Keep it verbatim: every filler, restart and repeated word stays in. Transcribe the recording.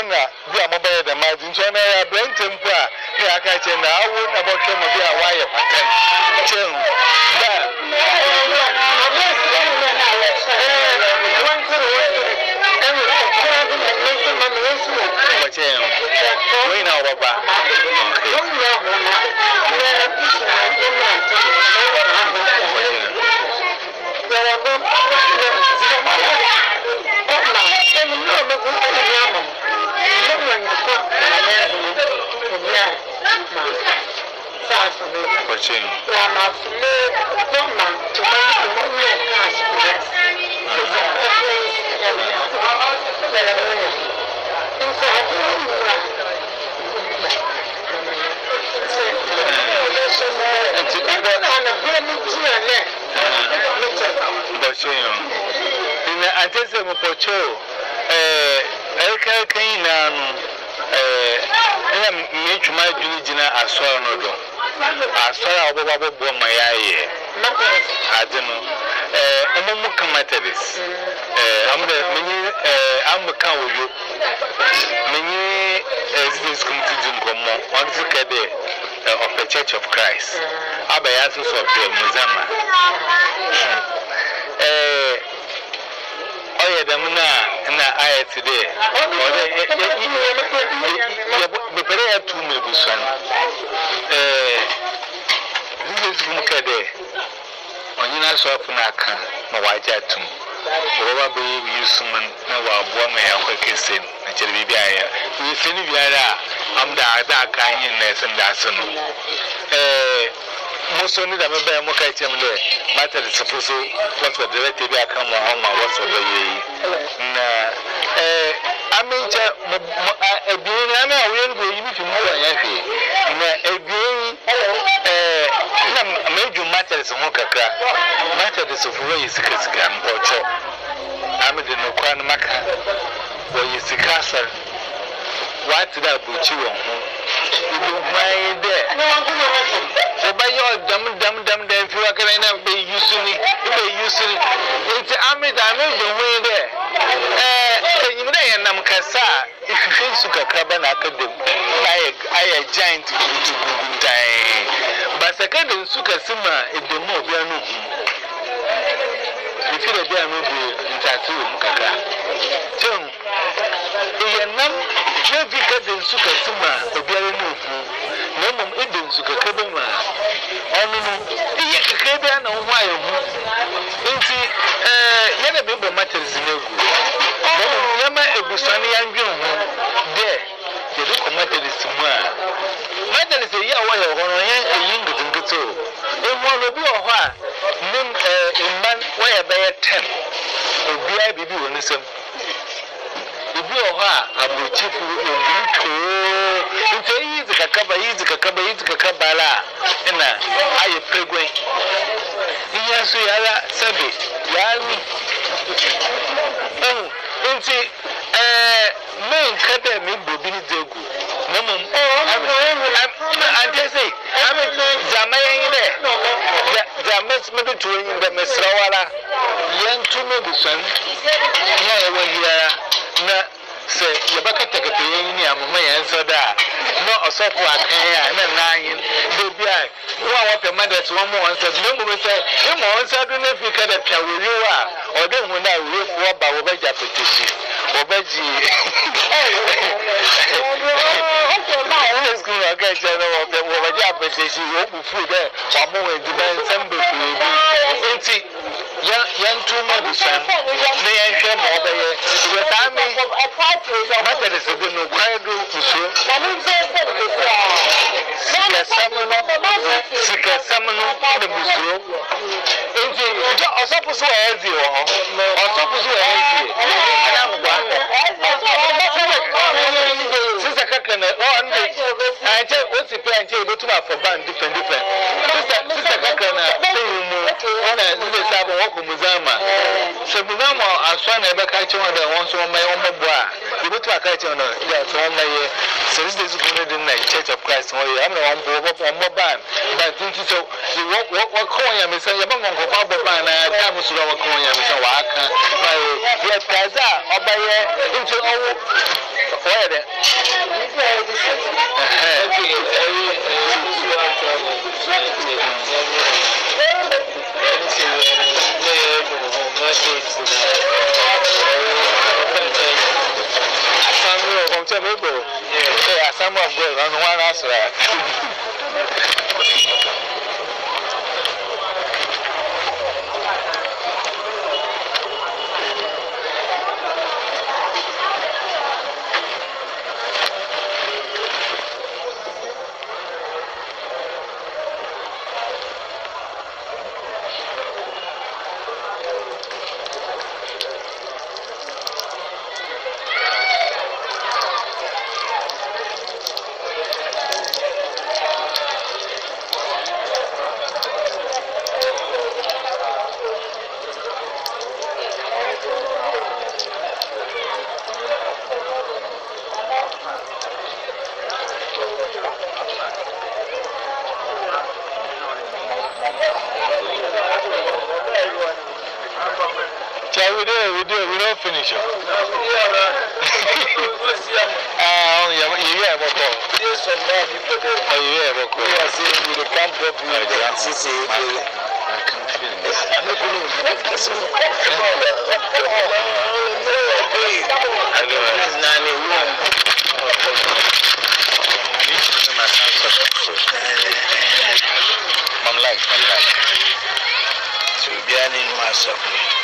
na bi amobere da ma ncho na ya brente mpo a ne aka che na awu na botwe mo bi a wa ye patan chen da chen we na baba Watching. I just have a pocho. Elka Kaina, make my Junijina as well. I saw a bubble bomb my eye. I don't know. I'm a Methodist. I'm the many, I'm a cow with you. Many this contingent come on the of the Church of Christ. Abayasus of the Muzama. Oh, yeah, the Muna and I today. The prayer to me, Busan. This is Mukade. On you not so often I can, my white atom. Probably you summon no one may have a kiss in, and shall be there. We send you there. I'm the dark kindness and that's no. Most only the member of Mokaitem matter is supposed to what were directed back home or what's over ye. I mean, a being I will go even to more happy. A being a major matter is a mokaka, matter is of race, Kiscam or chop. I'm in the Noquan Maca, where you see castle. What did I put you on? You don't mind there. So by your dumb, dumb, dumb, dumb, if you are going to be using it, using it, it's a army damage the way there. Eh, you know, and I'm Cassa, if you feel Suka Cabana, I a giant to die. But second in Suka Sima, if the more piano. If you are in tattoo, Kaka. John, you know, no because in Suka Sima, the very move. No, it didn't Suka Cabana. Only the Cabana, no, why? It's a yellow baby matters in the no, Yama Ebusani and you there. You look at matter is somewhere. Matter is a year while you're going to yin and go to. In one of your heart, name a man where by a ten. Or be I be doing this. If you are a chief into easy Kakaba, easy Kakaba, easy Kakabala, and I a pregnant. Yes, we are Sabi, Yami. Oh, into a main academy, Bobini Degu. No, I just say, I'm a Zamay there. Zamas maybe to the Mesrawala, young to me, the son. Yeah, when here. Say, you back at the Kenya, my answer that. No, a software can and nine. Baby, one of the mothers, one more answer. No one say, you want to know if you can tell where you are, or then when I live for about Obeja petition. Obeji. School, I get you know of the Obeja petition, you open food there, or more in the band, some baby. Young two months, they ain't sure more by the time. Matter is a good no quiet room to show. Sika Samano, Sika Samano, the Busro. Into a supposed to have you, or supposed to have you. Sister Kakan, I tell what's the plan to go to my for band different, different. Sister Kakan, on a little Sabo Muzama. So Muzama, I saw never catch one that wants on my own boy. You go to a catch on my so this is going to the Church of Christ. I'm the one who up on my band. But think so. What coin I'm saying, you're going to go up and I come to our coin. I'm saying, Waka, my yes, Kaza, or by into Why then? Some of good on one answer. Yeah, we do, we do, we don't finish it. Ah, only you hear about call. Yes, some more people there. Oh, you hear about call. We are saying we can't drop you in the C C A. I can feel it. I know. Mom like, mom like. To be an in myself.